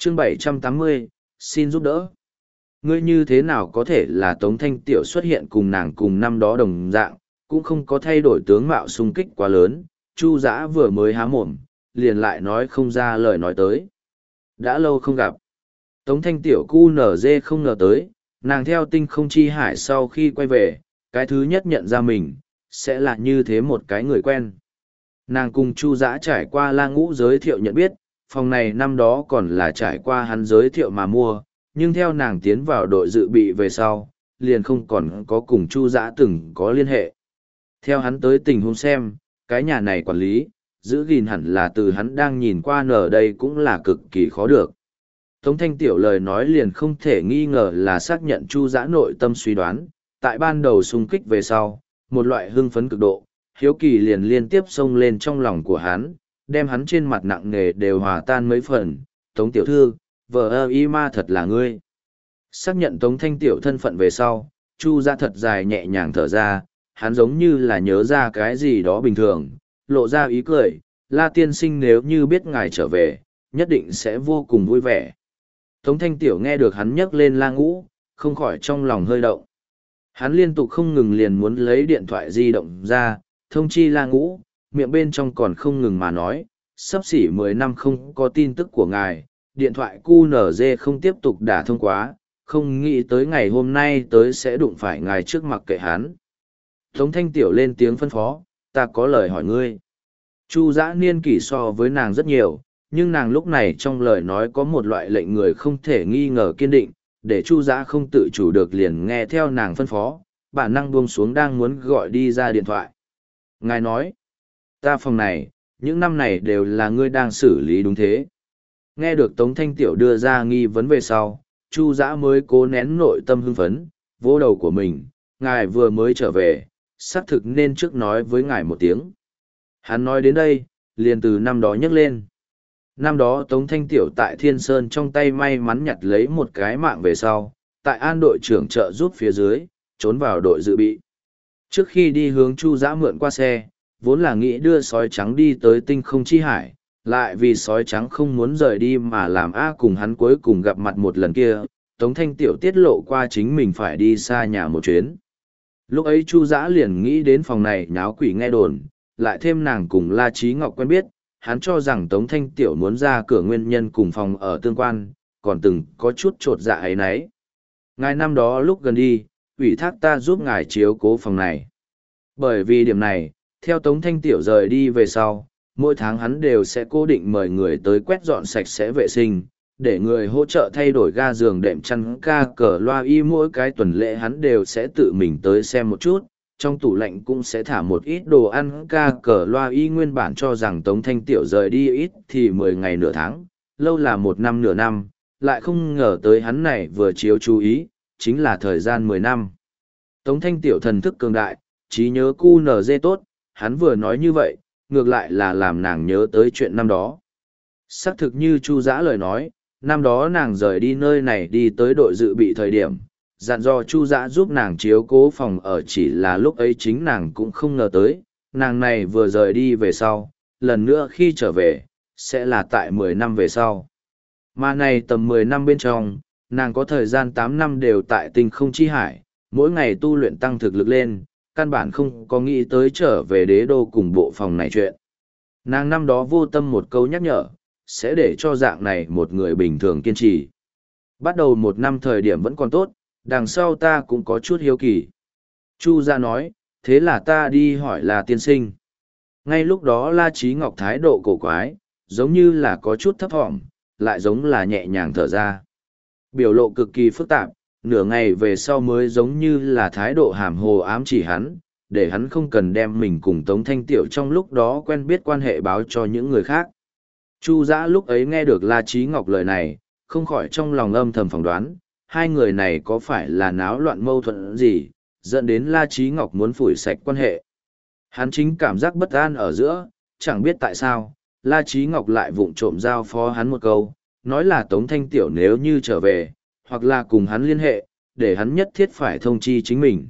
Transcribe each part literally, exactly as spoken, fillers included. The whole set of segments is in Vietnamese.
chương bảy trăm tám mươi, xin giúp đỡ. Ngươi như thế nào có thể là Tống Thanh Tiểu xuất hiện cùng nàng cùng năm đó đồng dạng, cũng không có thay đổi tướng mạo xung kích quá lớn, Chu Dã vừa mới há mồm, liền lại nói không ra lời nói tới. Đã lâu không gặp. Tống Thanh Tiểu cu nở dê không ngờ tới, nàng theo tinh không chi hải sau khi quay về, cái thứ nhất nhận ra mình, sẽ là như thế một cái người quen. Nàng cùng Chu Dã trải qua La Ngũ giới thiệu nhận biết, phòng này năm đó còn là trải qua hắn giới thiệu mà mua, nhưng theo nàng tiến vào đội dự bị về sau, liền không còn có cùng Chu Dã từng có liên hệ. Theo hắn tới tình huống xem, cái nhà này quản lý, giữ gìn hẳn là từ hắn đang nhìn qua nở đây cũng là cực kỳ khó được. Tống Thanh Tiểu lời nói liền không thể nghi ngờ là xác nhận Chu Dã nội tâm suy đoán, tại ban đầu xung kích về sau, một loại hưng phấn cực độ, hiếu kỳ liền liên tiếp xông lên trong lòng của hắn, đem hắn trên mặt nặng nề đều hòa tan mấy phần. Tống Tiểu Thư, vợ ơ y ma thật là ngươi. Xác nhận Tống Thanh Tiểu thân phận về sau, Chu Dã thật dài nhẹ nhàng thở ra, hắn giống như là nhớ ra cái gì đó bình thường, lộ ra ý cười, La tiên sinh nếu như biết ngài trở về, nhất định sẽ vô cùng vui vẻ. Tống Thanh Tiểu nghe được hắn nhắc lên La Ngũ, không khỏi trong lòng hơi động. Hắn liên tục không ngừng liền muốn lấy điện thoại di động ra, thông chi La Ngũ, miệng bên trong còn không ngừng mà nói, sắp xỉ mười năm không có tin tức của ngài, điện thoại cu nở dê không tiếp tục đả thông quá, không nghĩ tới ngày hôm nay tới sẽ đụng phải ngài trước mặt kệ hắn. Tống Thanh Tiểu lên tiếng phân phó, ta có lời hỏi ngươi. Chu Dã niên kỷ so với nàng rất nhiều, nhưng nàng lúc này trong lời nói có một loại lệnh người không thể nghi ngờ kiên định, để Chu Dã không tự chủ được liền nghe theo nàng phân phó, bản năng buông xuống đang muốn gọi đi ra điện thoại. Ngài nói, ta phòng này, những năm này đều là ngươi đang xử lý đúng thế. Nghe được Tống Thanh Tiểu đưa ra nghi vấn về sau, Chu Dã mới cố nén nội tâm hưng phấn, vỗ đầu của mình, ngài vừa mới trở về, xác thực nên trước nói với ngài một tiếng. Hắn nói đến đây, liền từ năm đó nhấc lên. Năm đó Tống Thanh Tiểu tại Thiên Sơn trong tay may mắn nhặt lấy một cái mạng về sau, tại An đội trưởng trợ giúp phía dưới, trốn vào đội dự bị. Trước khi đi hướng Chu Dã mượn qua xe, vốn là nghĩ đưa sói trắng đi tới tinh không chi hải, lại vì sói trắng không muốn rời đi mà làm A cùng hắn cuối cùng gặp mặt một lần kia, Tống Thanh Tiểu tiết lộ qua chính mình phải đi xa nhà một chuyến. Lúc ấy Chu Dã liền nghĩ đến phòng này nháo quỷ nghe đồn, lại thêm nàng cùng La Trí Ngọc quen biết, hắn cho rằng Tống Thanh Tiểu muốn ra cửa nguyên nhân cùng phòng ở tương quan, còn từng có chút trột dạ ấy nấy. Ngài năm đó lúc gần đi, ủy thác ta giúp ngài chiếu cố phòng này. Bởi vì điểm này, theo Tống Thanh Tiểu rời đi về sau, mỗi tháng hắn đều sẽ cố định mời người tới quét dọn sạch sẽ vệ sinh, để người hỗ trợ thay đổi ga giường đệm chăn ca cờ loa y mỗi cái tuần lễ hắn đều sẽ tự mình tới xem một chút. Trong tủ lạnh cũng sẽ thả một ít đồ ăn ca cờ loa y nguyên bản cho rằng Tống Thanh Tiểu rời đi ít thì mười ngày nửa tháng, lâu là một năm nửa năm, lại không ngờ tới hắn này vừa chiếu chú ý, chính là thời gian mười năm. Tống Thanh Tiểu thần thức cường đại, trí nhớ cu nở dê tốt, hắn vừa nói như vậy, ngược lại là làm nàng nhớ tới chuyện năm đó. Xác thực như Chu Dã lời nói, năm đó nàng rời đi nơi này đi tới đội dự bị thời điểm, dặn dò Chu Dã giúp nàng chiếu cố phòng ở chỉ là lúc ấy chính nàng cũng không ngờ tới, nàng này vừa rời đi về sau, lần nữa khi trở về, sẽ là tại mười năm về sau. Mà này tầm mười năm bên trong, nàng có thời gian tám năm đều tại tinh không chi hải, mỗi ngày tu luyện tăng thực lực lên, căn bản không có nghĩ tới trở về đế đô cùng bộ phòng này chuyện. Nàng năm đó vô tâm một câu nhắc nhở, sẽ để cho dạng này một người bình thường kiên trì. Bắt đầu một năm thời điểm vẫn còn tốt, đằng sau ta cũng có chút hiếu kỳ. Chu Dã nói, thế là ta đi hỏi là tiên sinh. Ngay lúc đó La Trí Ngọc thái độ cổ quái, giống như là có chút thấp thỏm, lại giống là nhẹ nhàng thở ra. Biểu lộ cực kỳ phức tạp, nửa ngày về sau mới giống như là thái độ hàm hồ ám chỉ hắn, để hắn không cần đem mình cùng Tống Thanh Tiểu trong lúc đó quen biết quan hệ báo cho những người khác. Chu Dã lúc ấy nghe được La Trí Ngọc lời này, không khỏi trong lòng âm thầm phỏng đoán, hai người này có phải là náo loạn mâu thuẫn gì, dẫn đến La Trí Ngọc muốn phủi sạch quan hệ. Hắn chính cảm giác bất an ở giữa, chẳng biết tại sao, La Trí Ngọc lại vụng trộm giao phó hắn một câu, nói là Tống Thanh Tiểu nếu như trở về, hoặc là cùng hắn liên hệ, để hắn nhất thiết phải thông chi chính mình.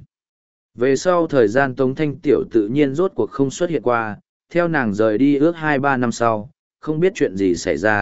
Về sau thời gian Tống Thanh Tiểu tự nhiên rốt cuộc không xuất hiện qua, theo nàng rời đi ước hai ba năm sau, không biết chuyện gì xảy ra,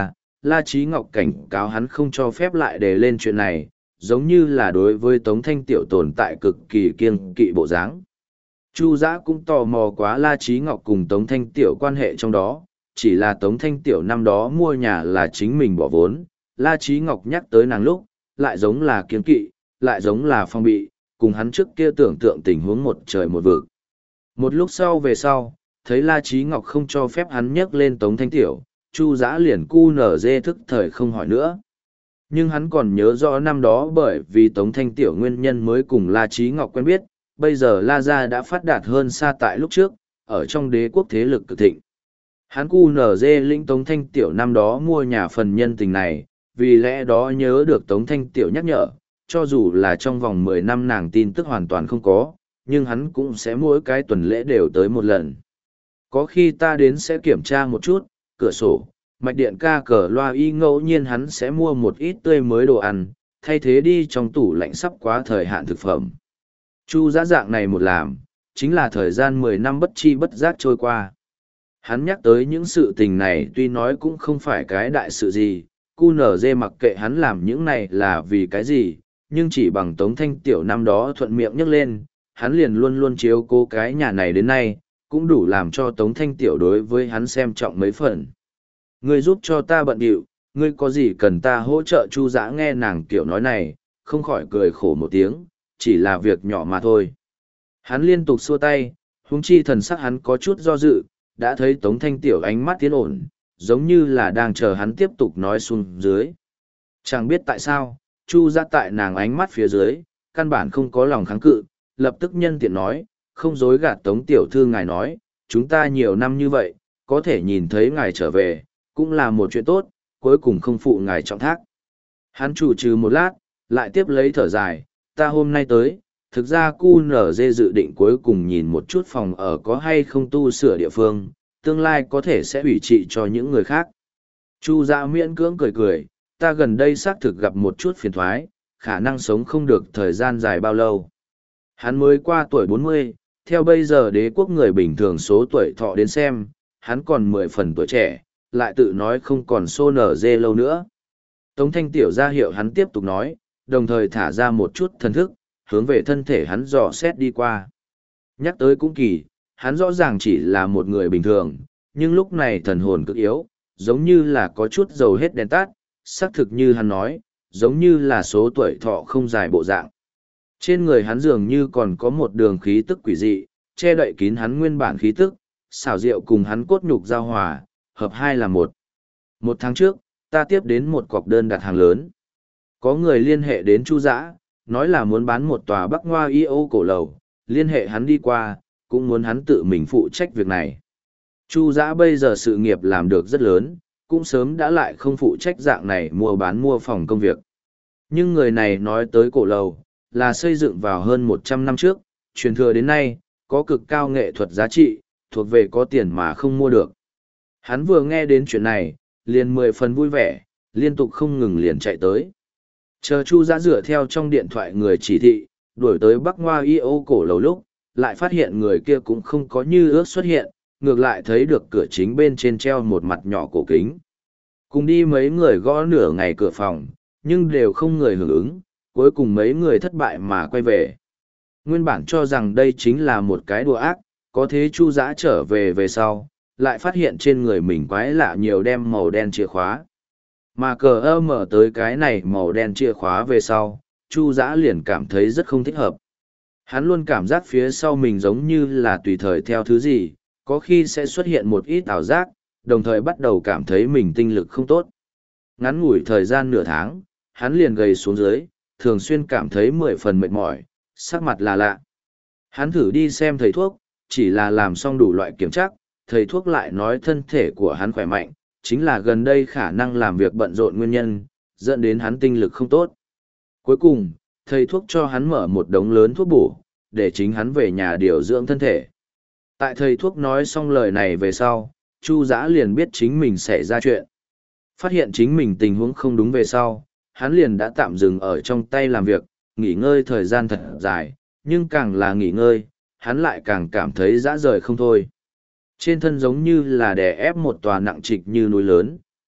La Chí Ngọc cảnh cáo hắn không cho phép lại đề lên chuyện này, giống như là đối với Tống Thanh Tiểu tồn tại cực kỳ kiêng kỵ bộ dáng. Chu Dã cũng tò mò quá La Chí Ngọc cùng Tống Thanh Tiểu quan hệ trong đó, chỉ là Tống Thanh Tiểu năm đó mua nhà là chính mình bỏ vốn, La Chí Ngọc nhắc tới nàng lúc, lại giống là kiêng kỵ, lại giống là phong bị, cùng hắn trước kia tưởng tượng tình huống một trời một vực. Một lúc sau về sau, thấy La Chí Ngọc không cho phép hắn nhắc lên Tống Thanh Tiểu, Chu Dã liền cu nở dê thức thời không hỏi nữa. Nhưng hắn còn nhớ rõ năm đó bởi vì Tống Thanh Tiểu nguyên nhân mới cùng La Chí Ngọc quen biết, bây giờ La Gia đã phát đạt hơn xa tại lúc trước, ở trong đế quốc thế lực cực thịnh. Hắn cu nở dê lĩnh Tống Thanh Tiểu năm đó mua nhà phần nhân tình này, vì lẽ đó nhớ được Tống Thanh Tiểu nhắc nhở, cho dù là trong vòng mười năm nàng tin tức hoàn toàn không có, nhưng hắn cũng sẽ mỗi cái tuần lễ đều tới một lần. Có khi ta đến sẽ kiểm tra một chút, cửa sổ, mạch điện ca cờ loa y ngẫu nhiên hắn sẽ mua một ít tươi mới đồ ăn, thay thế đi trong tủ lạnh sắp quá thời hạn thực phẩm. Chu Dã dạng này một làm, chính là thời gian mười năm bất chi bất giác trôi qua. Hắn nhắc tới những sự tình này tuy nói cũng không phải cái đại sự gì, cu nở dê mặc kệ hắn làm những này là vì cái gì, nhưng chỉ bằng Tống Thanh Tiểu năm đó thuận miệng nhắc lên, hắn liền luôn luôn chiếu cố cái nhà này đến nay, cũng đủ làm cho Tống Thanh Tiểu đối với hắn xem trọng mấy phần. Ngươi giúp cho ta bận điệu, ngươi có gì cần ta hỗ trợ? Chu Dã nghe nàng Tiểu nói này, không khỏi cười khổ một tiếng, chỉ là việc nhỏ mà thôi. Hắn liên tục xua tay, huống chi thần sắc hắn có chút do dự, đã thấy Tống Thanh Tiểu ánh mắt tiến ổn, giống như là đang chờ hắn tiếp tục nói xuống dưới. Chẳng biết tại sao, Chu Dã tại nàng ánh mắt phía dưới, căn bản không có lòng kháng cự, lập tức nhân tiện nói, không dối gạt Tống Tiểu thư ngài nói, chúng ta nhiều năm như vậy, có thể nhìn thấy ngài trở về, cũng là một chuyện tốt, cuối cùng không phụ ngài trọng thác. Hắn chủ trừ một lát, lại tiếp lấy thở dài, ta hôm nay tới, thực ra cu nở dê dự định cuối cùng nhìn một chút phòng ở có hay không tu sửa địa phương, tương lai có thể sẽ ủy trị cho những người khác. Chu Dã miễn cưỡng cười cười, ta gần đây xác thực gặp một chút phiền thoái, khả năng sống không được thời gian dài bao lâu. Hắn mới qua tuổi bốn mươi, theo bây giờ đế quốc người bình thường số tuổi thọ đến xem, hắn còn mười phần tuổi trẻ, lại tự nói không còn xô nở dê lâu nữa. Tống Thanh Tiểu ra hiệu hắn tiếp tục nói, đồng thời thả ra một chút thần thức, hướng về thân thể hắn dò xét đi qua. Nhắc tới cũng kỳ, hắn rõ ràng chỉ là một người bình thường, nhưng lúc này thần hồn cực yếu, giống như là có chút dầu hết đèn tắt, xác thực như hắn nói, giống như là số tuổi thọ không dài bộ dạng. Trên người hắn dường như còn có một đường khí tức quỷ dị, che đậy kín hắn nguyên bản khí tức, xảo diệu cùng hắn cốt nhục giao hòa, hợp hai là một. Một tháng trước, ta tiếp đến một cọc đơn đặt hàng lớn. Có người liên hệ đến Chu Dã, nói là muốn bán một tòa Bắc Ngoa i ô cổ lầu, liên hệ hắn đi qua, cũng muốn hắn tự mình phụ trách việc này. Chu Dã bây giờ sự nghiệp làm được rất lớn, cũng sớm đã lại không phụ trách dạng này mua bán mua phòng công việc. Nhưng người này nói tới cổ lầu, là xây dựng vào hơn một trăm năm trước, truyền thừa đến nay, có cực cao nghệ thuật giá trị, thuộc về có tiền mà không mua được. Hắn vừa nghe đến chuyện này, liền mười phần vui vẻ, liên tục không ngừng liền chạy tới. Chờ Chu Dã dựa theo trong điện thoại người chỉ thị, đuổi tới Bắc Ngoa i ô cổ lầu lúc, lại phát hiện người kia cũng không có như ước xuất hiện, ngược lại thấy được cửa chính bên trên treo một mặt nhỏ cổ kính. Cùng đi mấy người gõ nửa ngày cửa phòng, nhưng đều không người hưởng ứng, cuối cùng mấy người thất bại mà quay về. Nguyên bản cho rằng đây chính là một cái đùa ác, có thế Chu Dã trở về về sau, lại phát hiện trên người mình quái lạ nhiều đem màu đen chìa khóa. Mà cờ ơ mở tới cái này màu đen chìa khóa về sau, Chu Dã liền cảm thấy rất không thích hợp. Hắn luôn cảm giác phía sau mình giống như là tùy thời theo thứ gì, có khi sẽ xuất hiện một ít ảo giác, đồng thời bắt đầu cảm thấy mình tinh lực không tốt. Ngắn ngủi thời gian nửa tháng, hắn liền gầy xuống dưới, thường xuyên cảm thấy mười phần mệt mỏi, sắc mặt là lạ. Hắn thử đi xem thầy thuốc, chỉ là làm xong đủ loại kiểm tra, thầy thuốc lại nói thân thể của hắn khỏe mạnh, chính là gần đây khả năng làm việc bận rộn nguyên nhân, dẫn đến hắn tinh lực không tốt. Cuối cùng, thầy thuốc cho hắn mở một đống lớn thuốc bổ, để chính hắn về nhà điều dưỡng thân thể. Tại thầy thuốc nói xong lời này về sau, Chu Dã liền biết chính mình xảy ra chuyện. Phát hiện chính mình tình huống không đúng về sau, hắn liền đã tạm dừng ở trong tay làm việc, nghỉ ngơi thời gian thật dài, nhưng càng là nghỉ ngơi, hắn lại càng cảm thấy dã rời không thôi. Trên thân giống như là đè ép một tòa nặng trịch như núi lớn,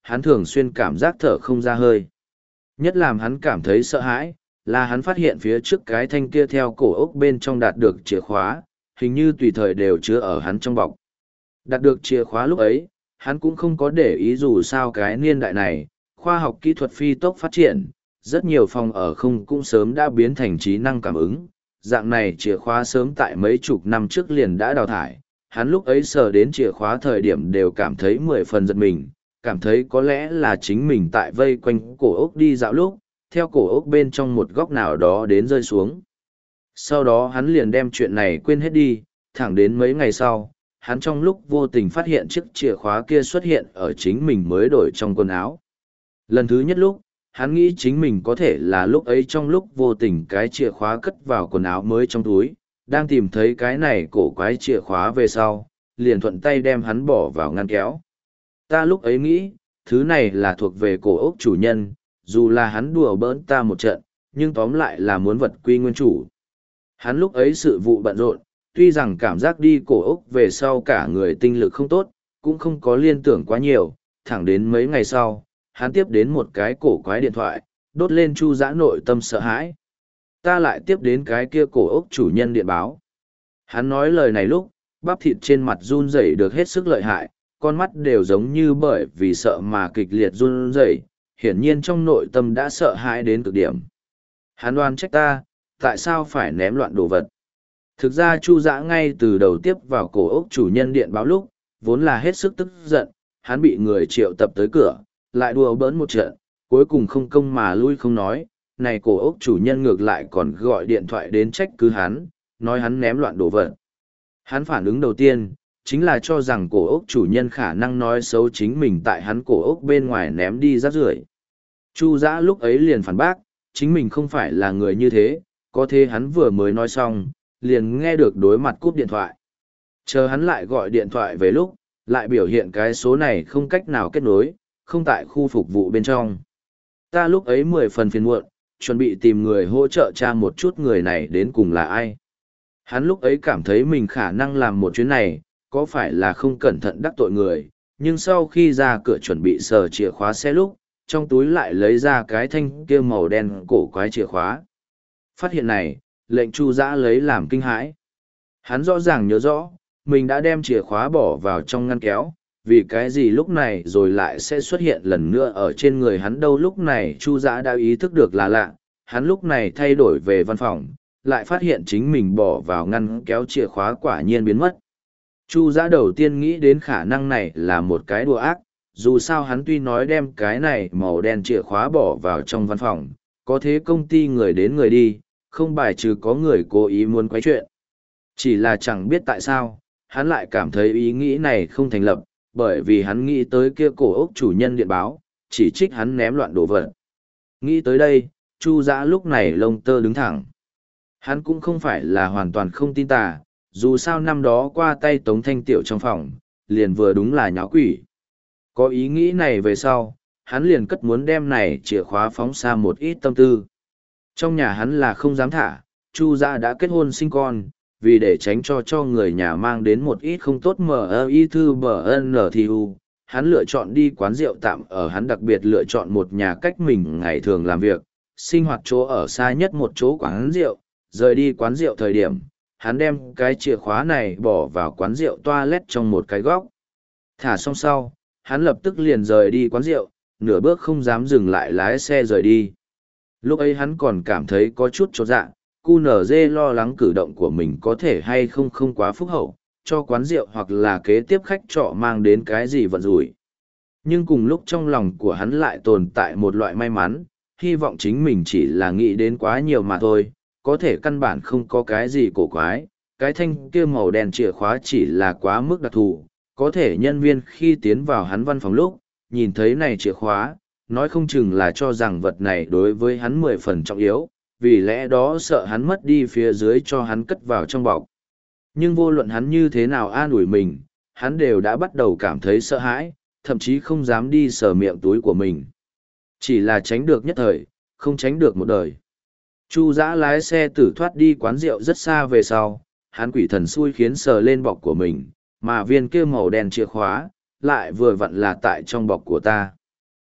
hắn thường xuyên cảm giác thở không ra hơi. Nhất làm hắn cảm thấy sợ hãi, là hắn phát hiện phía trước cái thanh kia theo cổ ốc bên trong đạt được chìa khóa, hình như tùy thời đều chứa ở hắn trong bọc. Đạt được chìa khóa lúc ấy, hắn cũng không có để ý dù sao cái niên đại này, khoa học kỹ thuật phi tốc phát triển, rất nhiều phòng ở không cũng sớm đã biến thành trí năng cảm ứng. Dạng này chìa khóa sớm tại mấy chục năm trước liền đã đào thải, hắn lúc ấy sờ đến chìa khóa thời điểm đều cảm thấy mười phần giật mình, cảm thấy có lẽ là chính mình tại vây quanh cổ ốc đi dạo lúc, theo cổ ốc bên trong một góc nào đó đến rơi xuống. Sau đó hắn liền đem chuyện này quên hết đi, thẳng đến mấy ngày sau, hắn trong lúc vô tình phát hiện chiếc chìa khóa kia xuất hiện ở chính mình mới đổi trong quần áo. Lần thứ nhất lúc, hắn nghĩ chính mình có thể là lúc ấy trong lúc vô tình cái chìa khóa cất vào quần áo mới trong túi, đang tìm thấy cái này cổ quái chìa khóa về sau, liền thuận tay đem hắn bỏ vào ngăn kéo. Ta lúc ấy nghĩ, thứ này là thuộc về cổ ốc chủ nhân, dù là hắn đùa bỡn ta một trận, nhưng tóm lại là muốn vật quy nguyên chủ. Hắn lúc ấy sự vụ bận rộn, tuy rằng cảm giác đi cổ ốc về sau cả người tinh lực không tốt, cũng không có liên tưởng quá nhiều, thẳng đến mấy ngày sau, hắn tiếp đến một cái cổ quái điện thoại, đốt lên Chu Dã nội tâm sợ hãi. Ta lại tiếp đến cái kia cổ ốc chủ nhân điện báo. Hắn nói lời này lúc, bắp thịt trên mặt run rẩy được hết sức lợi hại, con mắt đều giống như bởi vì sợ mà kịch liệt run rẩy, hiển nhiên trong nội tâm đã sợ hãi đến cực điểm. Hắn đoán trách ta, tại sao phải ném loạn đồ vật. Thực ra Chu Dã ngay từ đầu tiếp vào cổ ốc chủ nhân điện báo lúc, vốn là hết sức tức giận, hắn bị người triệu tập tới cửa, lại đùa bỡn một trận, cuối cùng không công mà lui không nói, này cổ ốc chủ nhân ngược lại còn gọi điện thoại đến trách cứ hắn, nói hắn ném loạn đồ vật. Hắn phản ứng đầu tiên, chính là cho rằng cổ ốc chủ nhân khả năng nói xấu chính mình tại hắn cổ ốc bên ngoài ném đi rác rưởi. Chu Dã lúc ấy liền phản bác, chính mình không phải là người như thế, có thế hắn vừa mới nói xong, liền nghe được đối mặt cúp điện thoại. Chờ hắn lại gọi điện thoại về lúc, lại biểu hiện cái số này không cách nào kết nối, không tại khu phục vụ bên trong. Ta lúc ấy mười phần phiền muộn, chuẩn bị tìm người hỗ trợ tra một chút người này đến cùng là ai. Hắn lúc ấy cảm thấy mình khả năng làm một chuyến này, có phải là không cẩn thận đắc tội người, nhưng sau khi ra cửa chuẩn bị sờ chìa khóa xe lúc, trong túi lại lấy ra cái thanh kia màu đen cổ quái chìa khóa. Phát hiện này, lệnh Chu Dã lấy làm kinh hãi. Hắn rõ ràng nhớ rõ, mình đã đem chìa khóa bỏ vào trong ngăn kéo, vì cái gì lúc này rồi lại sẽ xuất hiện lần nữa ở trên người hắn đâu. Lúc này Chu Dã đã ý thức được là lạ, hắn lúc này thay đổi về văn phòng, lại phát hiện chính mình bỏ vào ngăn kéo chìa khóa quả nhiên biến mất. Chu Dã đầu tiên nghĩ đến khả năng này là một cái đùa ác, dù sao hắn tuy nói đem cái này màu đen chìa khóa bỏ vào trong văn phòng, có thế công ty người đến người đi, không bài trừ có người cố ý muốn quấy chuyện. Chỉ là chẳng biết tại sao, hắn lại cảm thấy ý nghĩ này không thành lập, bởi vì hắn nghĩ tới kia cổ ốc chủ nhân điện báo, chỉ trích hắn ném loạn đồ vật. Nghĩ tới đây, Chu Dã lúc này lông tơ đứng thẳng. Hắn cũng không phải là hoàn toàn không tin tà, dù sao năm đó qua tay Tống Thanh Tiểu trong phòng, liền vừa đúng là nháo quỷ. Có ý nghĩ này về sau, hắn liền cất muốn đem này chìa khóa phóng xa một ít tâm tư. Trong nhà hắn là không dám thả, Chu Dã đã kết hôn sinh con, vì để tránh cho cho người nhà mang đến một ít không tốt mờ y thư bờ n thì u, hắn lựa chọn đi quán rượu tạm ở, hắn đặc biệt lựa chọn một nhà cách mình ngày thường làm việc, sinh hoạt chỗ ở xa nhất một chỗ quán rượu, rời đi quán rượu thời điểm, hắn đem cái chìa khóa này bỏ vào quán rượu toilet trong một cái góc. Thả xong sau, hắn lập tức liền rời đi quán rượu, nửa bước không dám dừng lại lái xe rời đi. Lúc ấy hắn còn cảm thấy có chút chột dạ, cu nở dê lo lắng cử động của mình có thể hay không không quá phúc hậu, cho quán rượu hoặc là kế tiếp khách trọ mang đến cái gì vận rủi. Nhưng cùng lúc trong lòng của hắn lại tồn tại một loại may mắn, hy vọng chính mình chỉ là nghĩ đến quá nhiều mà thôi, có thể căn bản không có cái gì cổ quái, cái thanh kia màu đen chìa khóa chỉ là quá mức đặc thù, có thể nhân viên khi tiến vào hắn văn phòng lúc, nhìn thấy này chìa khóa, nói không chừng là cho rằng vật này đối với hắn mười phần trọng yếu, vì lẽ đó sợ hắn mất đi phía dưới cho hắn cất vào trong bọc. Nhưng vô luận hắn như thế nào an ủi mình, hắn đều đã bắt đầu cảm thấy sợ hãi, thậm chí không dám đi sờ miệng túi của mình. Chỉ là tránh được nhất thời, không tránh được một đời. Chu Dã lái xe tử thoát đi quán rượu rất xa về sau, hắn quỷ thần xui khiến sờ lên bọc của mình, mà viên kia màu đen chìa khóa, lại vừa vặn là tại trong bọc của ta.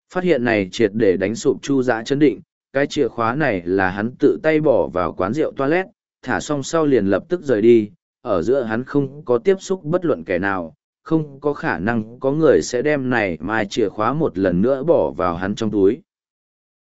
Phát hiện này triệt để đánh sụp Chu Dã chấn định, cái chìa khóa này là hắn tự tay bỏ vào quán rượu toilet, thả xong sau liền lập tức rời đi, ở giữa hắn không có tiếp xúc bất luận kẻ nào, không có khả năng có người sẽ đem này mai chìa khóa một lần nữa bỏ vào hắn trong túi.